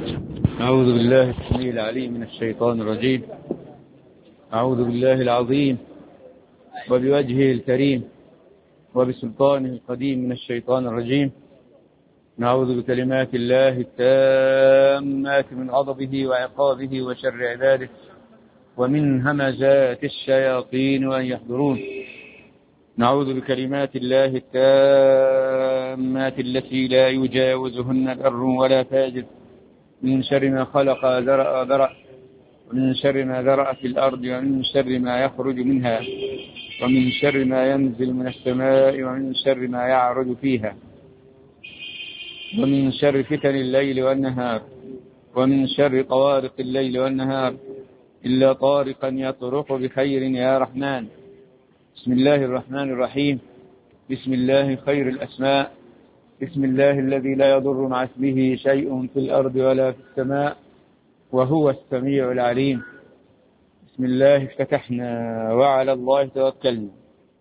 أعوذ بالله السميع العليم من الشيطان الرجيم. أعوذ بالله العظيم وبوجهه الكريم وبسلطانه القديم من الشيطان الرجيم. نعوذ بكلمات الله التامات من غضبه وعقابه وشر عباده ومن همزات الشياطين وأن يحضرون. نعوذ بكلمات الله التامات التي لا يجاوزهن بر ولا فاجر من شر ما خلق ذرأ ومن شر ما ذرأ في الأرض ومن شر ما يخرج منها ومن شر ما ينزل من السماء ومن شر ما يعرج فيها ومن شر فتن الليل والنهار ومن شر طوارق الليل والنهار إلا طارقا يطرق بخير يا رحمن. بسم الله الرحمن الرحيم. بسم الله خير الأسماء. بسم الله الذي لا يضر مع اسمه شيء في الأرض ولا في السماء وهو السميع العليم. بسم الله افتتحنا وعلى الله توكلنا.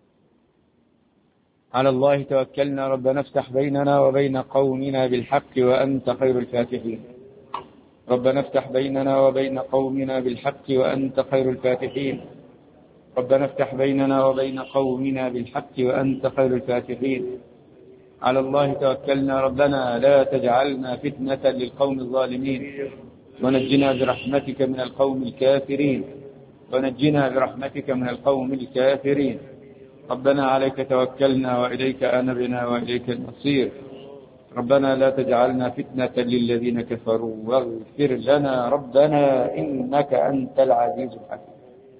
على الله توكلنا. ربنا افتح بيننا وبين قومنا بالحق وأنت خير الفاتحين. ربنا افتح بيننا وبين قومنا بالحق وأنت خير الفاتحين. ربنا افتح بيننا وبين قومنا بالحق وأنت خير الفاتحين. على الله توكلنا. ربنا لا تجعلنا فتنة للقوم الظالمين ونجنا برحمتك من القوم الكافرين. ونجنا برحمتك من القوم الكافرين. ربنا عليك توكلنا وإليك أنبنا وإليك المصير. ربنا لا تجعلنا فتنة للذين كفروا واغفر لنا ربنا إنك أنت العزيز الحكيم.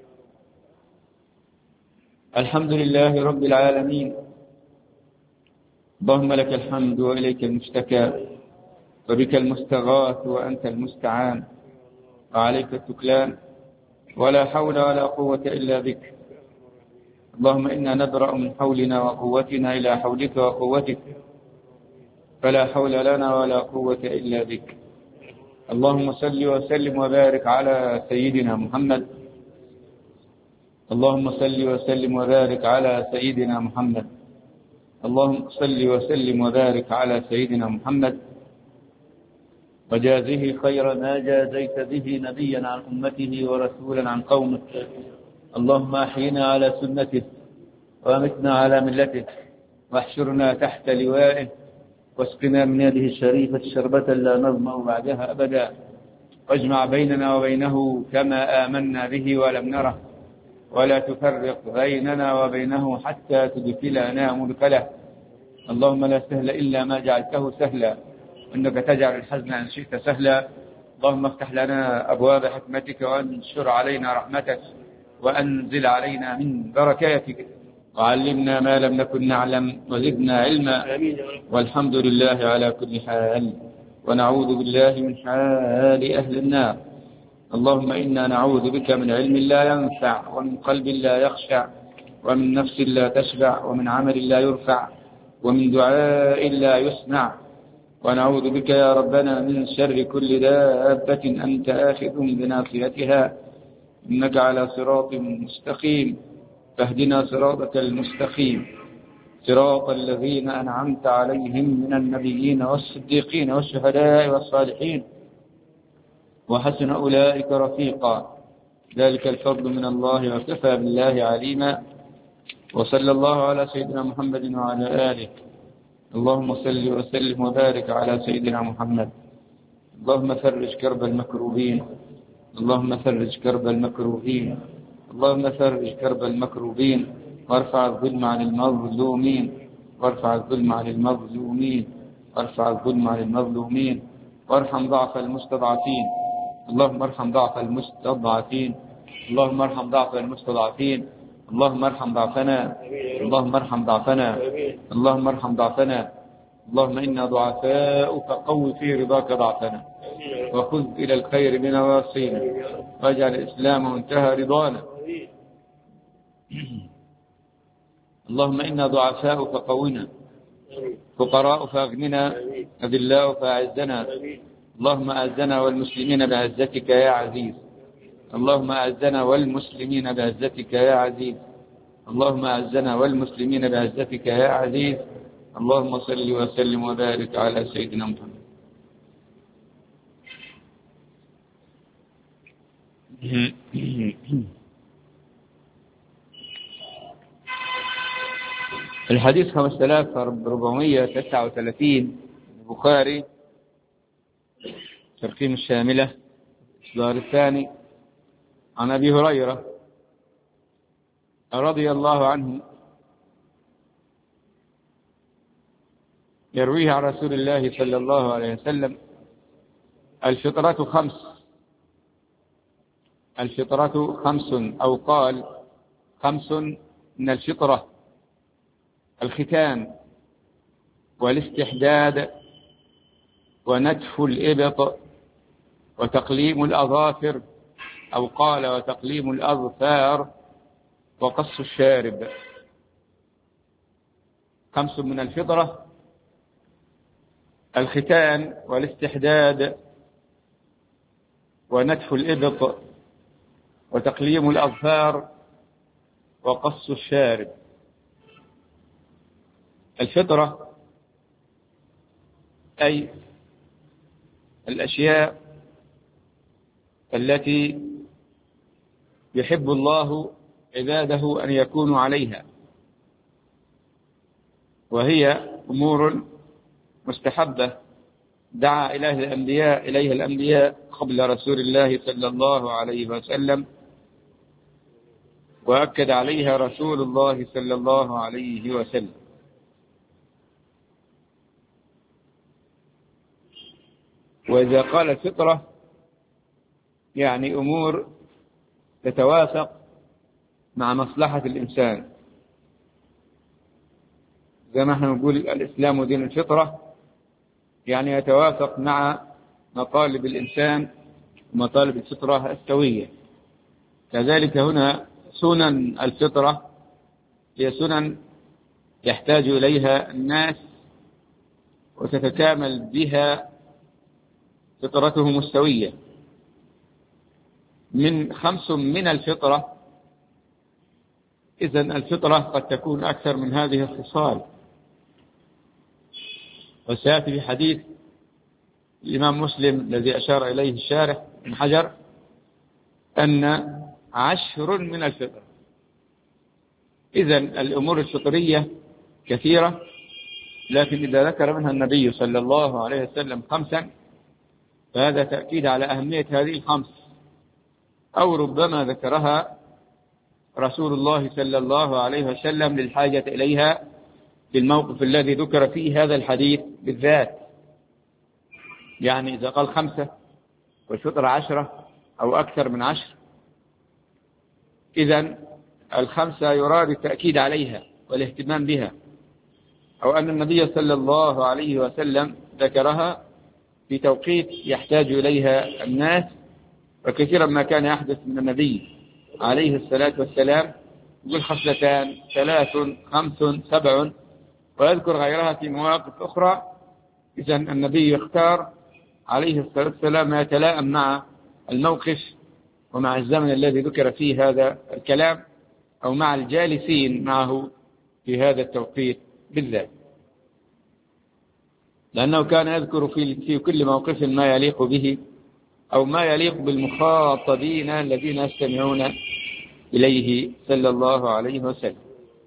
الحمد لله رب العالمين. اللهم لك الحمد وإليك المشتكى وبك المستغاث وأنت المستعان وعليك التكلان ولا حول ولا قوة إلا بك. اللهم إنا نبرأ من حولنا وقوتنا إلى حولك وقوتك فلا حول لنا ولا قوة إلا بك. اللهم صل وسلم وبارك على سيدنا محمد. اللهم صل وسلم وبارك على سيدنا محمد. اللهم صل وسلم وبارك على سيدنا محمد وجازه خير ما جازيت به نبيا عن أمته ورسولا عن قومه. اللهم أحينا على سنته وأمتنا على ملته واحشرنا تحت لوائه واسقنا من يده الشريفة شربة لا نظمأ بعدها أبدا. واجمع بيننا وبينه كما آمنا به ولم نره ولا تفرق بيننا وبينه حتى تدخلنا مدخله. اللهم لا سهل إلا ما جعلته سهلا إنك تجعل الحزن إن شئت سهلا. اللهم افتح لنا أبواب حكمتك وانشر علينا رحمتك وأنزل علينا من بركاتك وعلمنا ما لم نكن نعلم وزدنا علما. والحمد لله على كل حال ونعوذ بالله من حال أهل النار. اللهم إنا نعوذ بك من علم لا ينفع ومن قلب لا يخشع ومن نفس لا تشبع ومن عمل لا يرفع ومن دعاء لا يسمع. ونعوذ بك يا ربنا من شر كل دابة أنت آخذ بناصيتها إنك على صراط مستقيم. فاهدنا صراطك المستقيم صراط الذين أنعمت عليهم من النبيين والصديقين والشهداء والصالحين وحسن أولئك رفيقا. ذلك الفضل من الله وكفى بالله عليما. وصلى الله على سيدنا محمد وعلى آله. اللهم صل وسلم وبارك على سيدنا محمد. اللهم فرج كرب المكروبين. اللهم فرج كرب المكروبين. اللهم فرج كرب المكروبين وارفع الظلم عن المظلومين. وارفع الظلم عن المظلومين. وارفع الظلم عن المظلومين وارحم ضعف المستضعفين. اللهم ارحم ضعف المستضعفين. اللهم ارحم ضعف المستضعفين. اللهم ارحم ضعفنا. اللهم ارحم ضعفنا. اللهم ارحم ضعفنا. اللهم إنا ضعفاء فقو في رضاك ضعفنا وخذ إلى الخير بنواصينا واجعل الإسلام منتهى رضانا. اللهم إنا ضعفاء فقونا فقراء فأغننا أذلاء فأعزنا. اللهم أعزنا والمسلمين بعزتك يا عزيز. اللهم أعزنا والمسلمين بعزتك يا عزيز. اللهم أعزنا والمسلمين بعزتك يا عزيز. اللهم صل وسلم وبارك على سيدنا محمد. الحديث 5439 البخاري ترقيم الشاملة الإصدار الثاني عن أبي هريرة رضي الله عنه يرويه عن رسول الله صلى الله عليه وسلم: الفطرة خمس أو قال 5 من الفطرة: الختان والاستحداد ونتف الإبط وتقليم الأظافر، أو قال وتقليم الأظفار وقص الشارب. 5 من الفطرة: الختان والاستحداد ونتف الإبط وتقليم الأظفار وقص الشارب. الفطرة أي الأشياء التي يحب الله عباده أن يكونوا عليها، وهي أمور مستحبة دعا إليها الأنبياء قبل رسول الله صلى الله عليه وسلم، وأكد عليها رسول الله صلى الله عليه وسلم. وإذا قال الفطرة يعني أمور تتوافق مع مصلحة الإنسان، زي ما احنا نقول الإسلام دين الفطرة، يعني يتوافق مع مطالب الإنسان ومطالب الفطرة السوية. كذلك هنا سنن الفطرة هي سنن يحتاج إليها الناس وتتكامل بها فطرتهم السوية. من 5 من الفطرة، إذن الفطرة قد تكون أكثر من هذه الخصال. وسيأتي في حديث الإمام مسلم الذي أشار إليه الشارح ابن حجر أن 10 من الفطرة. إذن الأمور الفطرية كثيرة، لكن إذا ذكر منها النبي صلى الله عليه وسلم 5 فهذا تأكيد على أهمية هذه 5، أو ربما ذكرها رسول الله صلى الله عليه وسلم للحاجة إليها في الموقف الذي ذكر فيه هذا الحديث بالذات. يعني إذا قال 5 والفطرة 10 أو أكثر من 10، إذن 5 يراد التأكيد عليها والاهتمام بها، أو أن النبي صلى الله عليه وسلم ذكرها في توقيت يحتاج إليها الناس. وكثيرا ما كان يحدث من النبي عليه الصلاة والسلام يقول 2 3 5 7 ويذكر غيرها في مواقف أخرى. إذن النبي يختار عليه الصلاة والسلام ما يتلائم مع الموقف ومع الزمن الذي ذكر فيه هذا الكلام، أو مع الجالسين معه في هذا التوقيت بالذات، لأنه كان يذكر في كل موقف ما يليق به أو ما يليق بالمخاطبين الذين يستمعون إليه صلى الله عليه وسلم.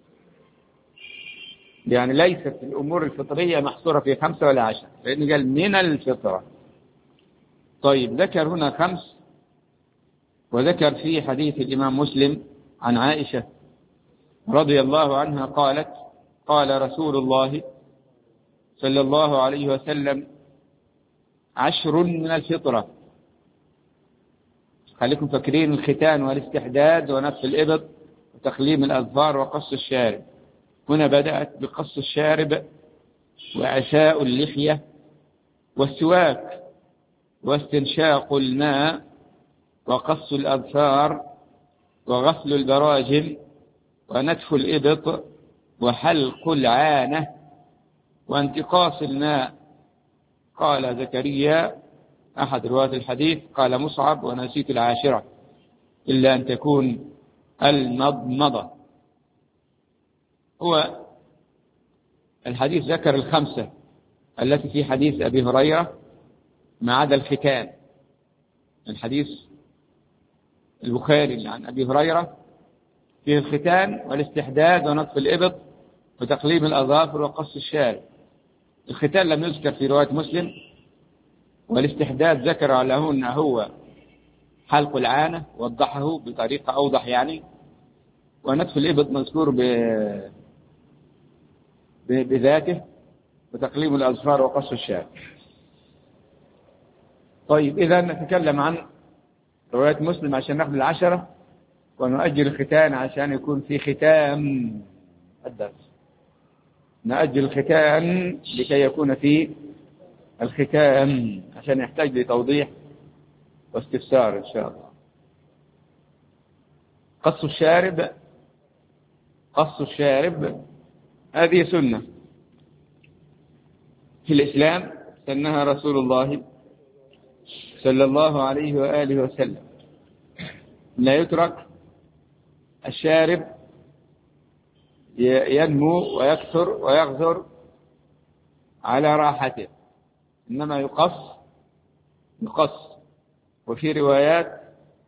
يعني ليست الأمور الفطرية محصورة في 5 ولا 10، لأنه قال من الفطرة. طيب، ذكر هنا 5، وذكر في حديث الإمام مسلم عن عائشة رضي الله عنها قالت: قال رسول الله صلى الله عليه وسلم: 10 من الفطرة. خليكم فاكرين: الختان والاستحداد ونتف الإبط وتقليم الأظفار وقص الشارب. هنا بدأت بقص الشارب وعساء اللحية والسواك واستنشاق الماء وقص الأظفار وغسل البراجم ونتف الإبط وحلق العانة وانتقاص الماء. قال زكريا أحد رواة الحديث، قال مصعب: ونسيت 10 إلا أن تكون المضمضة. هو الحديث ذكر 5 التي في حديث أبي هريرة ما عدا الختان. الحديث البخاري عن أبي هريرة فيه الختان والاستحداد ونطف الإبط وتقليم الأظافر وقص الشارب. الختان لم يذكر في رواية مسلم، والاستحداد ذكر له أنه هو حلق العانة، وضحه بطريقة أوضح يعني. ونطف الإبط مذكور بذاته، وتقليم الأظفار وقص الشارب. طيب إذا نتكلم عن رواية مسلم عشان ناخذ العشرة، ونؤجل الختان عشان يكون في ختام الدرس. نؤجل الختان لكي يكون في الختام، عشان يحتاج لتوضيح واستفسار إن شاء الله. قص الشارب، قص الشارب هذه سنة في الإسلام سنها رسول الله صلى الله عليه وآله وسلم. لا يترك الشارب ينمو ويكثر ويغزر على راحته، إنما يقص. وفي روايات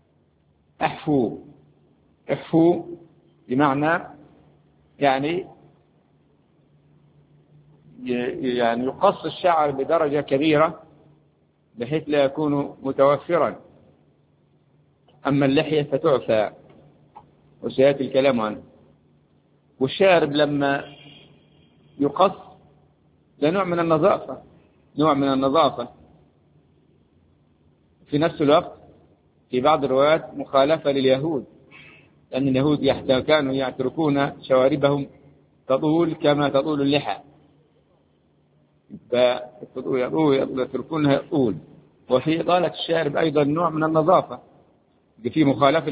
احفو بمعنى يعني يقص الشعر بدرجة كبيرة بحيث لا يكون متوفرا. أما اللحية فتعفى، وسيأتي الكلام عنه. والشارب لما يقص ده نوع من النظافة، في نفس الوقت في بعض الروايات مخالفة لليهود، لأن اليهود كانوا يتركون شواربهم تطول كما تطول اللحى، يتركونها طول. وفي إطالة الشارب أيضا نوع من النظافة، في مخالفة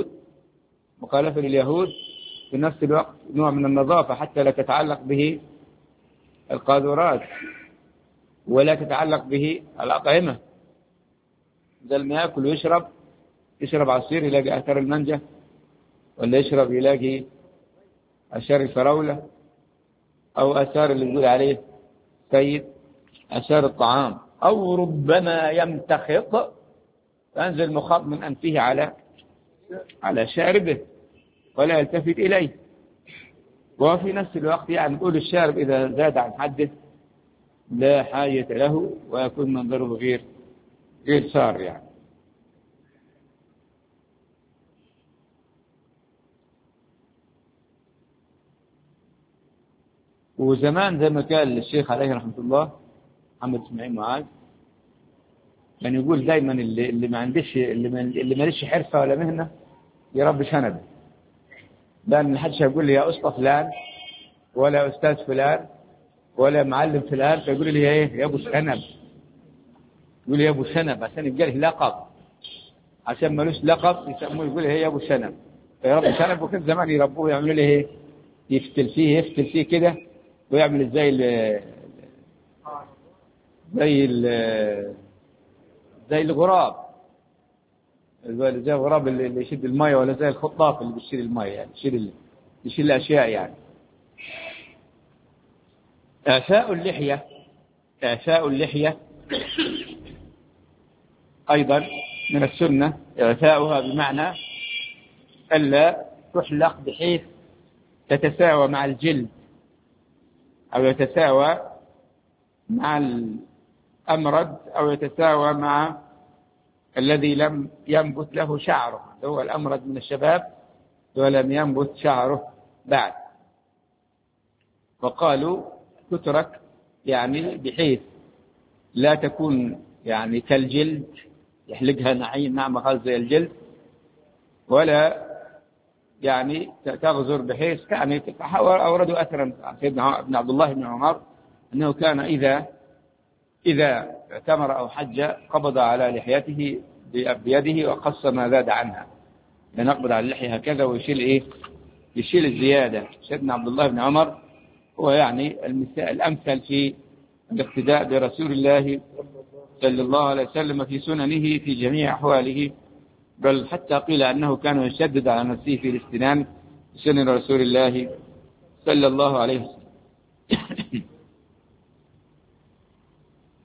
لليهود في نفس الوقت نوع من النظافة، حتى لا تتعلق به القاذورات ولا تتعلق به الأطعمة. إذا لم يأكل ويشرب، يشرب عصير يلاقي أثر المانجا، ولا يشرب يلاقي أثار الفراولة، أو أثار اللي يقول عليه سيد أثار الطعام، أو ربما يمتخط فأنزل مخاط من أنفه على شاربه ولا يلتفت إليه. وفي نفس الوقت يعني نقول الشارب إذا زاد عن حده لا حاجة له، ويكون منظره غير سار يعني. وزمان زي ما قال الشيخ عليه رحمة الله محمد اسماعيل معاذ، كان يقول دايما اللي ما ليش حرفة ولا مهنة يربي شنب. لأن محدش يقول لي يا أسطى فلان ولا أستاذ فلان ولا معلم فلان، فيقول لي إيه يا أبو شنب، يقول لي يا أبو شنب عشان يبقى له لقب، عشان ملوش لقب يسموه يقول لي يا أبو شنب، فيربي شنب. وكان زمان يربوه يعملوا له إيه، يفتل فيه كده، ويعمل زي الغراب، زي الغراب اللي يشد الماء، ولا زي الخطاف اللي بيشيل الماء يعني، يشيل الأشياء يعني. إعفاء اللحية أيضا من السنة. إعفاؤها بمعنى ألا تحلق بحيث تتساوى مع الجلد، أو يتساوى مع الأمرد، أو يتساوى مع الذي لم ينبت له شعره، هو الأمرد من الشباب ولم ينبت شعره بعد. وقالوا تترك يعني بحيث لا تكون يعني كالجلد يحلقها ناعمة خالص زي الجلد، ولا يعني تغزر بحيث يعني أوردوا أثرا عن سيدنا ابن عبد الله بن عمر أنه كان إذا اعتمر أو حج قبض على لحيته بيده وقص ما زاد عنها، ينقبض على اللحية هكذا ويشيل يشيل الزيادة. سيدنا عبد الله بن عمر هو يعني الأمثل في الاقتداء برسول الله صلى الله عليه وسلم في سننه في جميع أحواله، بل حتى قيل أنه كان يشدد على نفسه في الاستنان بسنن رسول الله صلى الله عليه وسلم.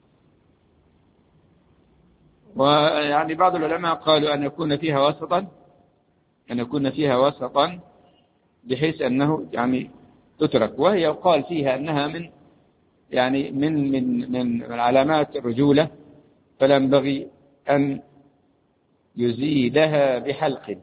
ويعني بعض العلماء قالوا أن يكون فيها وسطا أن يكون فيها وسطا بحيث أنه يعني تترك، وهي يقال فيها أنها من يعني من علامات الرجولة، فلا ينبغي أن يزيدها بحلق.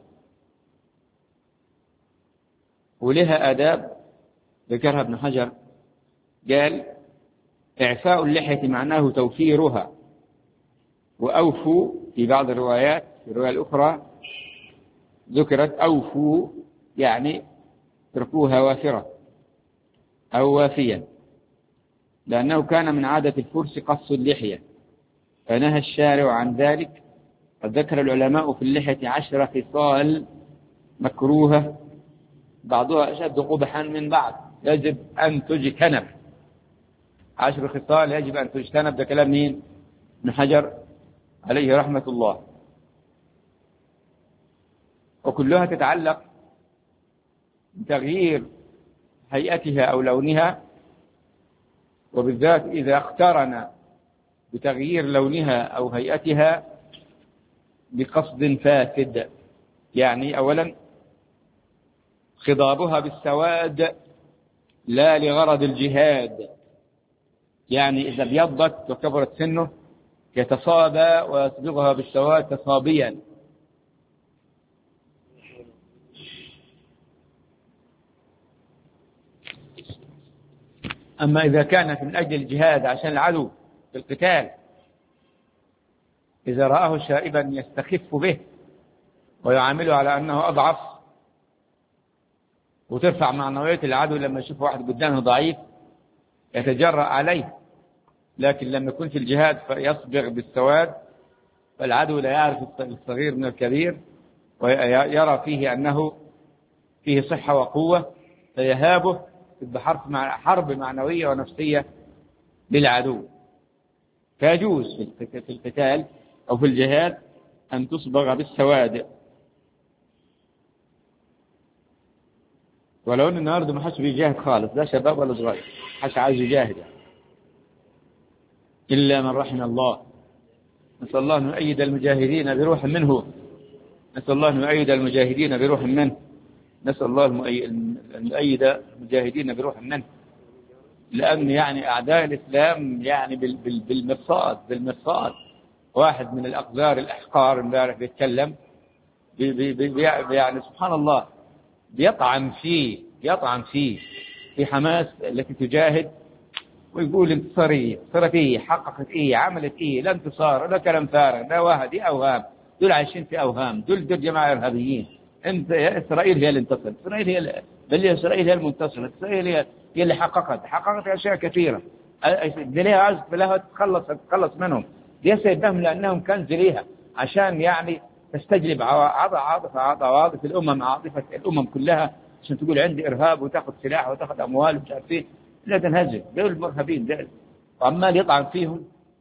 ولها آداب ذكرها ابن حجر، قال إعفاء اللحية معناه توفيرها، وأوفوا في بعض الروايات، في الرواية الأخرى ذكرت أوفوا يعني اتركوها وافرة أو وافيا، لأنه كان من عادة الفرس قص اللحية فنهى الشارع عن ذلك. قد ذكر العلماء في اللحية 10 خصال مكروهة بعضها أشد قبحا من بعض يجب أن تجتنب. 10 خصال يجب أن تجتنب، ده كلام مين؟ ابن حجر عليه رحمة الله. وكلها تتعلق بتغيير هيئتها أو لونها، وبالذات إذا اقترن بتغيير لونها أو هيئتها بقصد فاسد. يعني أولا خضابها بالسواد لا لغرض الجهاد، يعني إذا ابيضت وكبرت سنه يتصابى ويصبغها بالسواد تصابيا. أما إذا كانت من أجل الجهاد عشان العدو في القتال، إذا رآه شائبا يستخف به ويعامله على أنه أضعف، وترفع معنويات العدو لما يشوف واحد قدامه ضعيف يتجرأ عليه. لكن لما يكون في الجهاد فيصبغ بالسواد، فالعدو لا يعرف الصغير من الكبير، ويرى فيه أنه فيه صحة وقوة فيهابه حرب معنوية ونفسية للعدو. فيجوز في القتال أو في الجهاد أن تصبغ بالسواد. ولو أن النهارده ما حدش بيجاهد خالص، لا شباب ولا صغير، حدش عايز يجاهد إلا من رحم الله. نسأل الله أن يؤيد المجاهدين بروح منه، نسأل الله أن يؤيد المجاهدين بروح منه، نسأل الله أن يؤيد المجاهدين بروح منه. لأن يعني أعداء الإسلام يعني بالمرصاد. واحد من الأقذار الأحقار امبارح بيتكلم يعني سبحان الله بيطعن فيه في حماس التي تجاهد، ويقول انتصارية، انتصرت ايه، حققت ايه، عملت ايه، لا انتصار، لا كلام فارغ، لا واحد، دي اوهام، دول عايشين في اوهام، دول جماعة ارهابيين. انت اسرائيل هي اللي انتصرت، اسرائيل هي المنتصرة، اسرائيل هي اللي حققت اشياء كثيرة. دي ليها عزف لها تتخلص منهم، دي سيدهم لانهم كنز ليها، عشان يعني تستجلب عواطف الامم، عاطفة الامم كلها، عشان تقول عندي ارهاب وتاخذ سلاح وتاخذ اموال ومش عارف ايه. لا تنهزم، دول المرهبين دول، وعمال يطعن فيهم.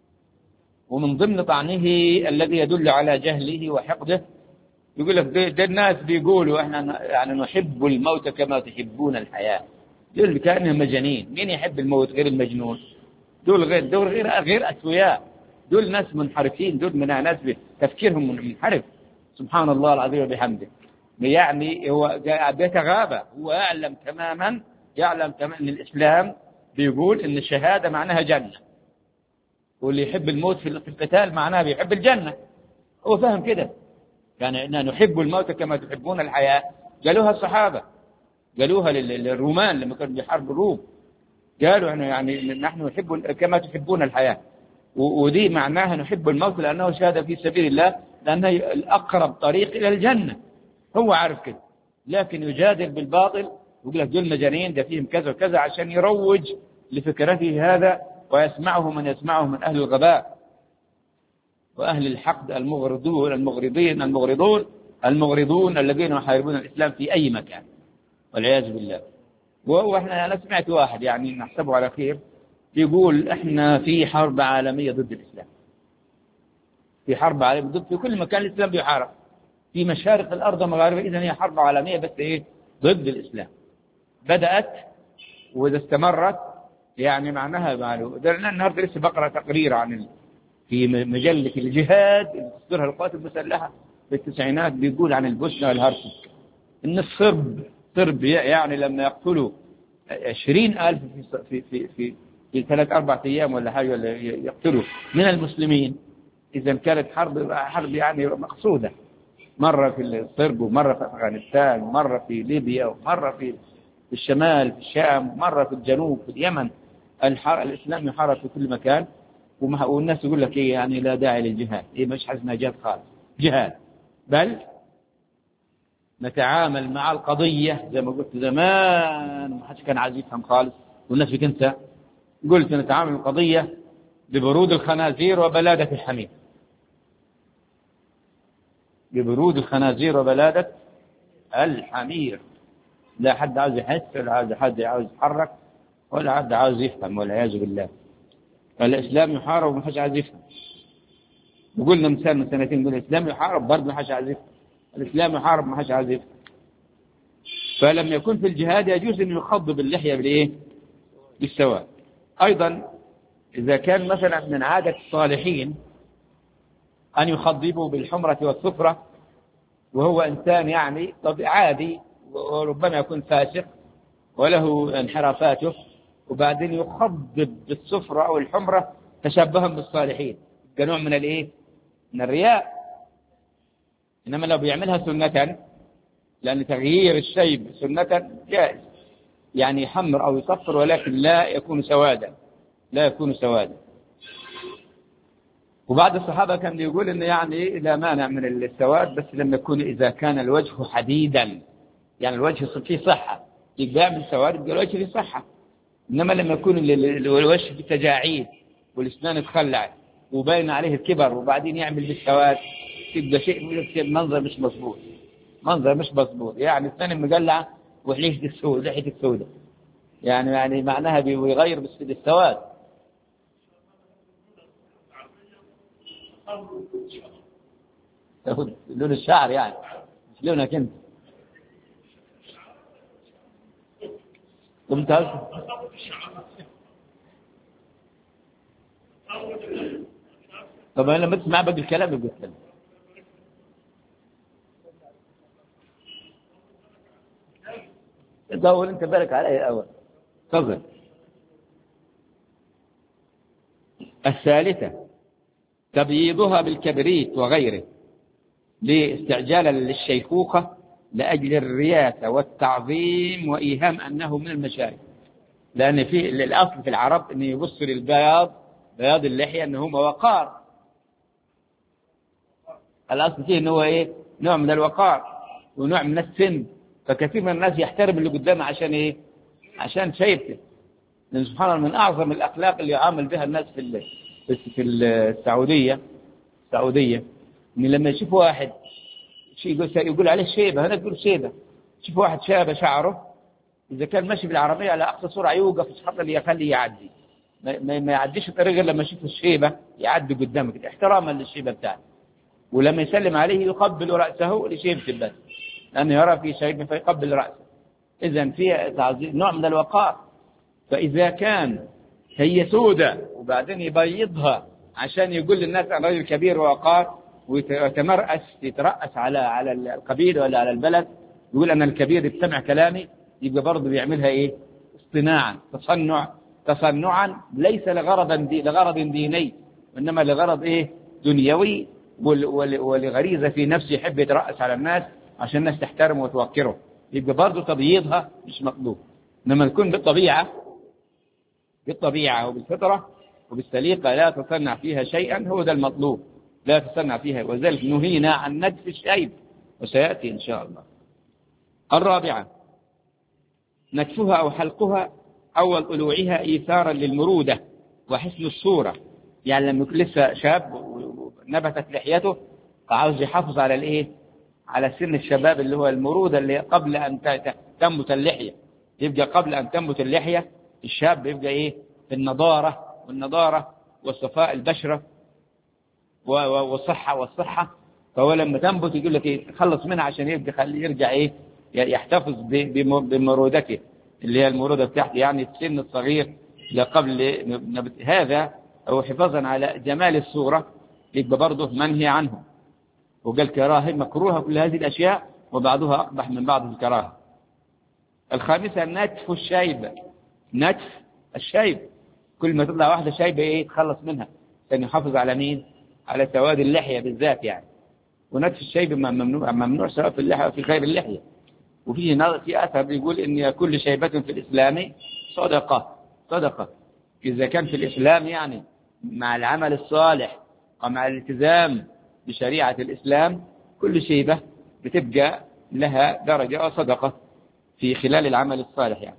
ومن ضمن طعنه الذي يدل على جهله وحقده، يقول لك ده الناس بيقولوا احنا يعني نحب الموت كما تحبون الحياة. دول كأنهم مجانين، مين يحب الموت غير المجنون؟ دول غير أسوياء، دول ناس منحرفين، دول من ناس تفكيرهم منحرف. سبحان الله العظيم وبحمده. يعني هو بيتغابى، هو يعلم تماما أن الإسلام بيقول أن الشهادة معناها جنة، واللي يحب الموت في القتال معناه بيحب الجنة. هو فهم كده، يعني إننا نحب الموت كما تحبون الحياة. قالوها الصحابة، قالوها للرومان لما كانوا بيحاربوا الروم، قالوا يعني نحن نحب كما تحبون الحياة، ودي معناها نحب الموت لأنه شهادة في سبيل الله، لأنه الأقرب طريق إلى الجنة. هو عارف كده، لكن يجادل بالباطل ويقول لك دول مجانين، ده فيهم كذا وكذا، عشان يروج لفكرته هذا، ويسمعه من يسمعه من أهل الغباء وأهل الحقد، المغرضون الذين يحاربون الإسلام في أي مكان والعياذ بالله. أنا سمعت واحد يعني نحسبه على خير يقول إحنا في حرب عالمية ضد الإسلام، في حرب عالمية ضد، في كل مكان الإسلام بيحارب، في مشارق الأرض ومغاربها. إذن هي حرب عالمية بس إيه؟ ضد الإسلام. بدأت وإذا استمرت يعني معناها معلوم. النهارده لسه بقرأ تقرير عن في مجلة الجهاد اللي تصدرها القوات المسلحة في التسعينات، بيقول عن البوسنة والهرسك. إن الصرب يعني لما يقتلوا 20,000 في 3-4 أيام ولا حاجة، ولا يقتلوا من المسلمين، إذا كانت حرب يعني مقصودة، مرة في الصرب، ومرة في أفغانستان، ومرة في ليبيا، ومرة في الشمال في الشام، ومرة في الجنوب في اليمن. الإسلام يحارب في كل مكان، والناس يقول لك إيه يعني لا داعي للجهاد، إيه مش حزنا جهاد خالص، جهاد، بل نتعامل مع القضية زي ما قلت زمان، ما حدش كان عايز يفهم خالص والناس بتنسى. قلت نتعامل مع القضية ببرود الخنازير وبلادة الحمير، ببرود الخنازير وبلادة الحمير. لا حد عاوز يحس، ولا حد عاوز يتحرك، ولا حد عاوز يفهم، والعياذ بالله. الإسلام يحارب وما حدش عاوز يفهم. وقلنا من سنتين نقول الإسلام يحارب برضه ما حدش عاوز يفهم، الإسلام يحارب ما حدش عاوز يفهم. فلم يكن في الجهاد يجوز أن يخضب اللحية بالإيه؟ بالسواد. أيضا إذا كان مثلا من عادة الصالحين أن يخضبوا بالحمرة والصفرة، وهو إنسان يعني عادي، وربما يكون فاسق وله انحرافاته، وبعدين يخضب بالصفرة أو الحمرة تشبها بالصالحين، كنوع من الإيه؟ من الرياء. إنما لو بيعملها سنة، لأن تغيير الشيب سنة جائز، يعني يحمر أو يصفر، ولكن لا يكون سوادا، لا يكون سوادا. وبعض الصحابة كان يقول إن يعني لا مانع من السواد، بس لما يكون إذا كان الوجه حديدا، يعني الوجه فيه صحة، يبقى يعمل سواد، يبقى الوجه فيه صحة. إنما لما يكون الوجه فيه تجاعيد والأسنان تخلع وباين عليه الكبر، وبعدين يعمل بالسواد، يبقى شيء منظر مش مظبوط، منظر مش مظبوط. يعني أسنان مقلعة ولحية السود، لحية السودة، يعني معناها بيغير بالسواد. لون الشعر يعني مش لونك انت. ممتاز. طب انا لما تسمع باقي الكلام يبقى اتكلم. دور انت بالك علي الاول. تفضل. الثالثة تبييضها بالكبريت وغيره لاستعجالا للشيخوخة، لأجل الرياسة والتعظيم وإيهام أنه من المشايخ. لأن في الأصل في العرب أن يبص للبياض، بياض اللحية أنه هو وقار، الأصل فيه أنه إيه؟ نوع من الوقار ونوع من السن. فكثير من الناس يحترم اللي قدامه عشان إيه؟ عشان شيبته. لأن سبحان الله من أعظم الأخلاق اللي يعامل بها الناس في السعودية إن لما يشوف واحد يقول عليه شيبة، هنا تقول شيبة، شوف واحد شاب شعره، إذا كان ماشي بالعربية على أقصى سرعة يوقف يتحط اللي يخليه يعدي، ما يعديش الطريق لما يشوف الشيبة يعدي قدامك احتراما للشيبة بتاعته. ولما يسلم عليه يقبل رأسه لشيبته بس، لأنه يرى في شيبة فيقبل رأسه. إذن في تعظيم، نوع من الوقار. فإذا كان هي سودة وبعدين يبيضها عشان يقول للناس أنا رجل كبير ووقار، يترأس على القبيلة ولا على البلد، يقول أنا الكبير يستمع كلامي، يبقى برضه بيعملها إيه؟ اصطناعا، تصنعا، ليس لغرض ديني، وإنما لغرض إيه؟ دنيوي، ولغريزة في نفسه يحب يترأس على الناس عشان الناس تحترمه وتوقره، يبقى برضه تبييضها مش مطلوب. إنما تكون بالطبيعة وبالفطرة وبالسليقة، لا تصنع فيها شيئا، هو ده المطلوب، لا تصنع فيها. وذلك نهينا عن نتف الشيب، وسيأتي إن شاء الله. الرابعة نتفها أو حلقها أول طلوعها إيثارا للمرودة وحسن الصورة. يعني لما يكون لسه شاب ونبتت لحيته فعاوز يحافظ على الإيه؟ على سن الشباب اللي هو المرودة، اللي قبل أن تنبت اللحية. يبقى قبل أن تنبت اللحية الشاب يبقى إيه؟ في والنضارة وصفاء البشرة والصحة. فهو لما تنبت يقول لك إيه؟ تخلص منها عشان يرجع إيه؟ يحتفظ بمرودته اللي هي المرودة بتاعته، يعني السن الصغير قبل هذا، أو حفاظا على جمال الصورة، يبقى برضه منهي عنه. وقال كراهة مكروهة كل هذه الأشياء، وبعضها أقبح من بعض في الكراهة. الخامسة نتف الشيب، نتف الشيب، كل ما تطلع واحدة شيبة إيه تخلص منها عشان يحافظ على مين؟ على سواد اللحية بالذات يعني. ونتف الشيب ممنوع، ممنوع سواء في اللحية أو في غير اللحية. في أثر بيقول إن كل شيبة في الإسلام صدقة، صدقة. إذا كان في الإسلام يعني مع العمل الصالح ومع الالتزام بشريعة الإسلام كل شيبة بتبقى لها درجة وصدقة في خلال العمل الصالح يعني.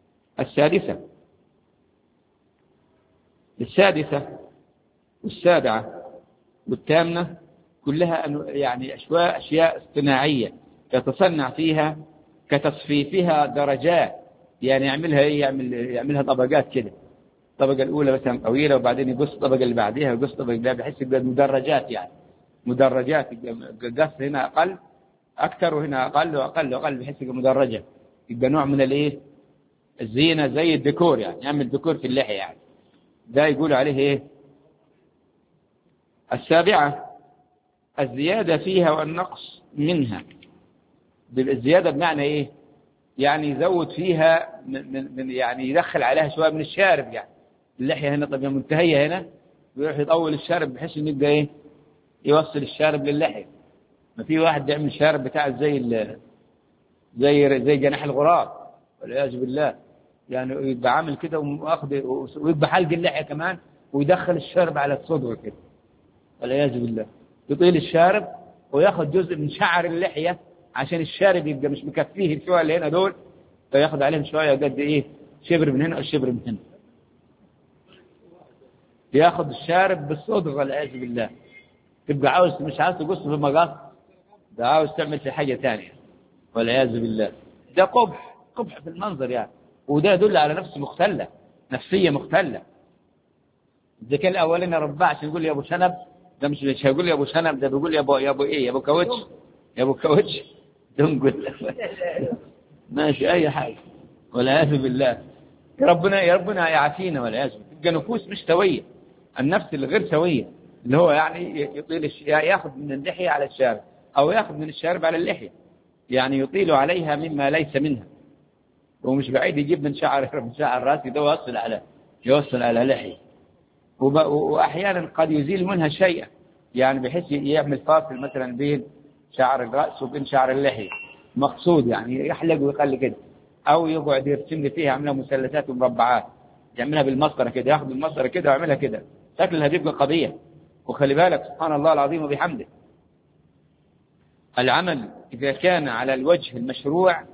السادسة والسابعة والثامنة كلها يعني أشياء اصطناعية يتصنع فيها كتصفيفها درجات، يعني يعملها إيه؟ يعملها طبقات كده، الطبقة الأولى مثلا طويلة وبعدين يقص الطبقة اللي بعدها ويقص الطبقة اللي بعدها بحيث يبقى مدرجات يعني، مدرجات، قص هنا أقل أكثر وهنا أقل وأقل وأقل بحيث يبقى مدرجة، يبقى نوع من الإيه؟ الزينة زي الديكور يعني، يعمل ديكور في اللحية يعني. ده يقول عليه إيه؟ السابعة الزيادة فيها والنقص منها. الزيادة بمعنى إيه؟ يعني يزود فيها من يعني يدخل عليها شوية من الشارب يعني. اللحية هنا طبعا منتهية هنا ويروح يطول الشارب بحيث إنه يبقى إيه؟ يوصل الشارب للحية. ما في واحد يعمل الشارب بتاع زي جناح الغراب والعياذ بالله يعني، يبقى عامل كده ويبقى حلق اللحية كمان ويدخل الشارب على الصدر كده والعياذ بالله، يطيل الشارب وياخذ جزء من شعر اللحية عشان الشارب يبقى مش مكفيه الشوية اللي هنا دول، فياخذ عليهم شوية قد إيه؟ شبر من هنا والشبر من هنا، ياخذ الشارب بالصدر والعياذ بالله. تبقى مش عاوز تقص في المقص، ده عاوز تعمل في حاجة ثانية والعياذ بالله. ده قبح في المنظر يعني، وده يدل على نفس مختلة، نفسية مختلة. إذا كان الأولين رباه عشان يقول يا أبو شنب، ده مش هيقول يا أبو شنب، ده بيقول يا أبو إيه؟ يا أبو كاوتش، يا أبو كاوتش تنقل ماشي أي حاجة والعياذ بالله. يا ربنا يعافينا والعياذ بالله. تبقى نفوس مش سوية، النفس اللي غير سوية اللي هو يعني يطيل ياخذ من اللحية على الشارب أو ياخذ من الشارب على اللحية، يعني يطيل عليها مما ليس منها، ومش بعيد يجيب من شعر راسي ده يوصل على لحية. وأحيانا قد يزيل منها شيئا يعني بحيث يعمل فاصل مثلا بين شعر الرأس وبين شعر اللحية مقصود يعني يحلق ويخلي كده، أو يقعد يرسم لي فيها يعملها مثلثات ومربعات، يعملها بالمسطرة كده، ياخذ المسطرة كده ويعملها كده، شكلها بيبقى قبيح. وخلي بالك سبحان الله العظيم وبحمده، العمل إذا كان على الوجه المشروع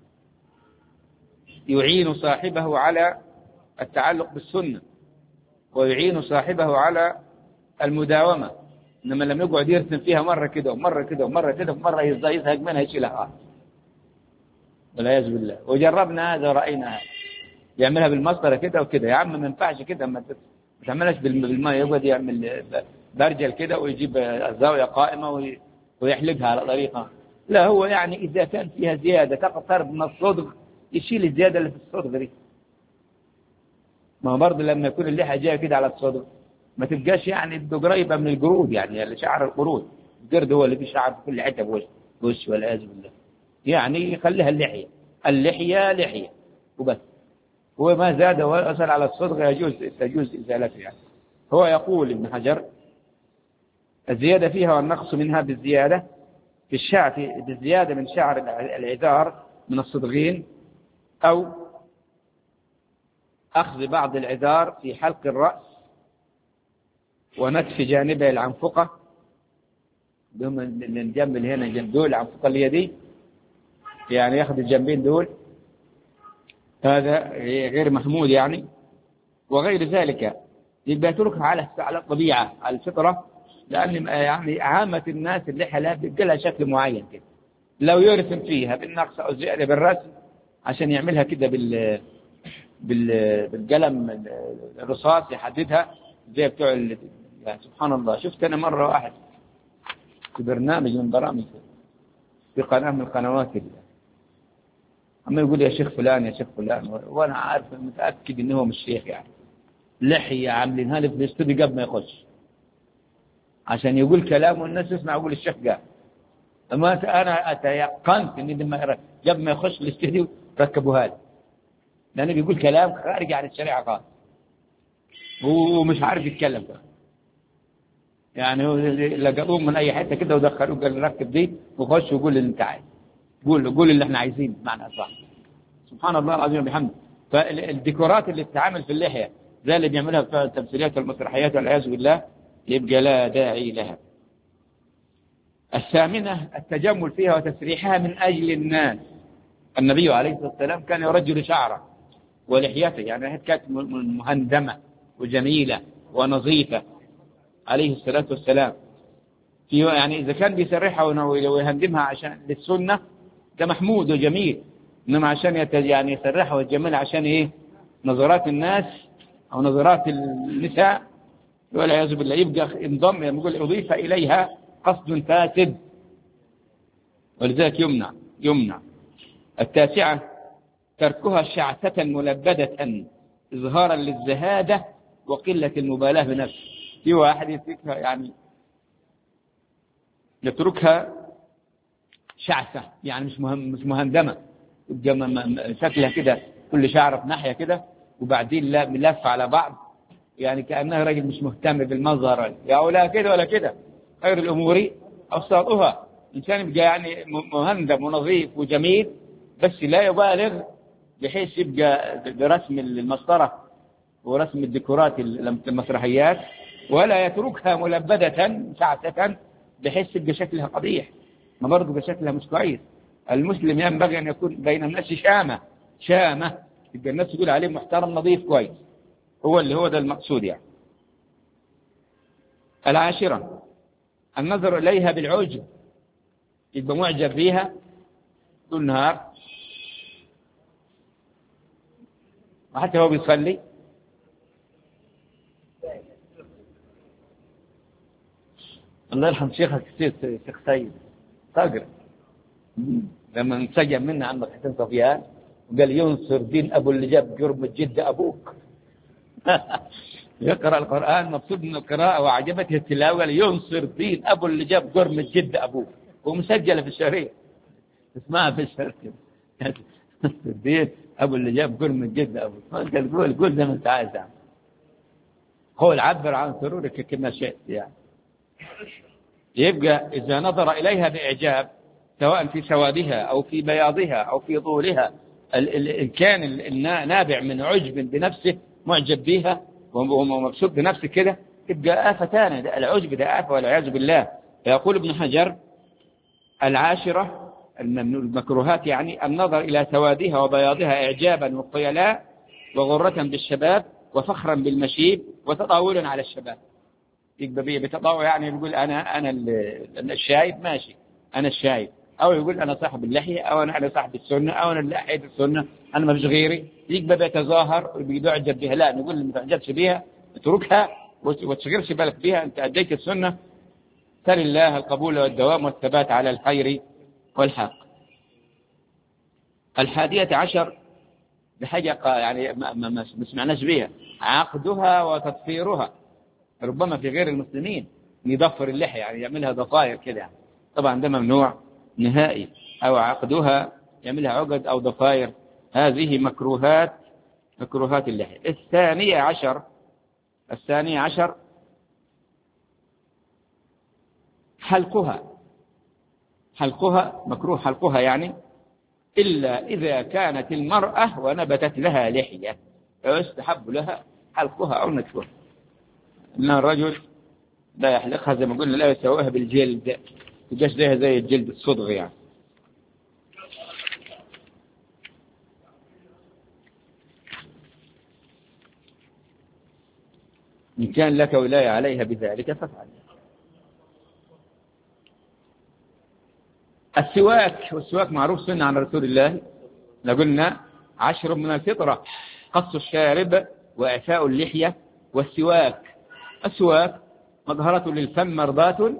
يعين صاحبه على التعلق بالسنة ويعين صاحبه على المداومة، إنما لم يقعد يرسم فيها مرة كده ومرة كده ومرة كده ومرة يزهق منها يشيلها والعياذ بالله. وجربنا هذا ورأينا هذا، يعملها بالمسطرة كده وكده. يا عم ما ينفعش كده، ما تعملهاش بالماء، يقعد يعمل برجل كده ويجيب الزاوية قائمة ويحلقها على طريقة. لا، هو يعني إذا كان فيها زيادة تقترب من الصدغ يشيل الزيادة اللي في الصدغ دي. ما هو برضه لما يكون اللحية جاية كده على الصدغ ما تبقاش يعني قريبة من القرود يعني شعر القرود، القرد هو اللي فيه شعر في كل حتة بوش والعياذ بالله. يعني يخليها اللحية لحية وبس، وما زاد وأصل على الصدغ تجوز إزالته يعني. هو يقول ابن حجر الزيادة فيها والنقص منها بالزيادة في الشعر، بالزيادة من شعر العذار من الصدغين، أو أخذ بعض العذار في حلق الرأس ونتف جانبه العنفقة، من الجنب اللي هنا جنب دول العنفقة اللي هي دي، يعني ياخذ الجنبين دول، هذا غير محمود يعني. وغير ذلك يبقى يتركها على الطبيعة على الفطرة، لأن يعني عامة الناس اللحية لها بيبقى لها شكل معين كده، لو يرسم فيها بالنقص أو زيادة بالرسم عشان يعملها كده بالقلم الرصاص يحددها زي بتوع يعني سبحان الله. شفت أنا مرة واحد في برنامج من برامج في قناة من القنوات أما يقول يا شيخ فلان يا شيخ فلان، وأنا عارف متأكد إنه هو مش شيخ يعني، لحية عاملينها لي في الاستوديو قبل ما يخش عشان يقول كلام والناس يسمع يقول الشيخ قال. أما أنا أتيقنت إن لما قبل ما يخش الاستديو ركبوها لي، لأنه بيقول كلام خارج عن الشريعة خالص ومش عارف يتكلم ده. يعني لقوه من أي حتة كده ودخلوه قال ركب دي وخش وقول اللي أنت عايز، قول اللي احنا عايزينه بمعنى أصح. سبحان الله العظيم وبحمده. فالديكورات اللي بتتعمل في اللحية زي اللي بيعملها في التمثيليات والمسرحيات والعياذ بالله يبقى لا داعي لها. الثامنة التجمل فيها وتسريحها من أجل الناس. النبي عليه الصلاة والسلام كان يرجل شعره ولحيته، يعني كانت مهندمة وجميلة ونظيفة عليه الصلاة والسلام. يعني إذا كان بيسرحها ويهندمها عشان للسنة ده محمود وجميل، إنما عشان يعني يسرحها ويجملها عشان إيه؟ نظرات الناس أو نظرات النساء والعياذ بالله، يبقى انضم يقول أضيف إليها قصد فاسد، ولذلك يمنع. التاسعة تركها شعثة ملبدة إظهارا للزهادة وقلة المبالاة بنفسه. في واحد يتركها يعني يتركها شعثة، يعني مش مهندمة، شكلها كده كل شعر في ناحية كده وبعدين ملف على بعض، يعني كأنها راجل مش مهتم بالمظهر، يا ولا كده ولا كده. خير الأمور أوسطها. إنسان يبقى يعني مهندم ونظيف وجميل بس لا يبالغ بحيث يبقى برسم المسطرة ورسم الديكورات المسرحيات، ولا يتركها ملبدة شعثة بحيث يبقى شكلها قبيح، ما برضه بشكلها مش كويس. المسلم ينبغي أن يكون بين الناس شامة يبقى الناس تقول عليه محترم نظيف كويس، هو ده المقصود يعني. العاشرة النظر إليها بالعجب، يبقى معجب فيها طول النهار، وحتى هو بيصلي الله يرحم شيخك الشيخ سيد صقر لما انسجم منا عمك حسين صفيان وقال ينصر دين أبو اللي جاب جرم الجد أبوك يقرأ القرآن مبسوط من القراءة وعجبته التلاوة، ينصر دين أبو اللي جاب جرم الجد أبوك، ومسجلة في الشريعة اسمها في الشريعة ينصر دين أبو اللي جاب جرم الجد أبوك. فأنت قول زي ما أنت عايز يعني. هو العبر عن سرورك كما شئت يعني. يبقى إذا نظر إليها بإعجاب سواء في سوادها أو في بياضها أو في طولها، كان نابع من عجب بنفسه معجب بها ومبسوط بنفسه كده، يبقى آفة ثانية. العجب ده آفة والعياذ بالله. يقول ابن حجر العاشرة من المكروهات يعني النظر إلى سوادها وبياضها إعجابا وخيلاء وغرة بالشباب وفخرا بالمشيب وتطاولا على الشباب. يبقى بتطاول يعني يقول أنا الشايب ماشي، أنا الشايب، أو يقول أنا صاحب اللحية، أو أنا صاحب السنة، أو أنا لحية السنة، أنا ما فيش غيري. يبقى بيتظاهر وبيعجب بها. لا، نقول ما تعجبش بها، اتركها وتشغلش بالك بها. أنت أديت السنة، سل الله القبول والدوام والثبات على الخير والحق. الحادية عشر بحاجة يعني ما سمعناش بها، عقدها وتطفيرها. ربما في غير المسلمين يضفر اللحية يعني يعملها ضفائر كده يعني. طبعا ده ممنوع نهائي. أو عقدها يعملها عقد أو ضفائر، هذه مكروهات اللحية. الثانية عشر حلقها مكروه حلقها يعني، إلا إذا كانت المرأة ونبتت لها لحية فيستحب لها حلقها أو نتفها. إن الرجل لا يحلقها زي ما قلنا، لا يسويها بالجلد، تجاش لها زي الجلد الصدغ يعني. إن كان لك ولاية عليها بذلك فافعل. والسواك معروف سنة عن رسول الله. قلنا 10 من الفطرة: قص الشارب وإعفاء اللحية والسواك. السواك مظهرة للفم مرضاة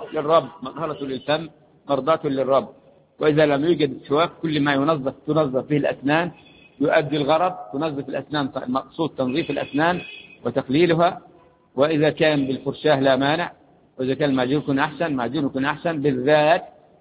للرب. وإذا لم يوجد السواك كل ما تنظف به الأسنان يؤدي الغرض. تنظف الأسنان، مقصود تنظيف الأسنان وتقليلها. وإذا كان بالفرشاة لا مانع، وإذا كان المعجون يكون أحسن بالذات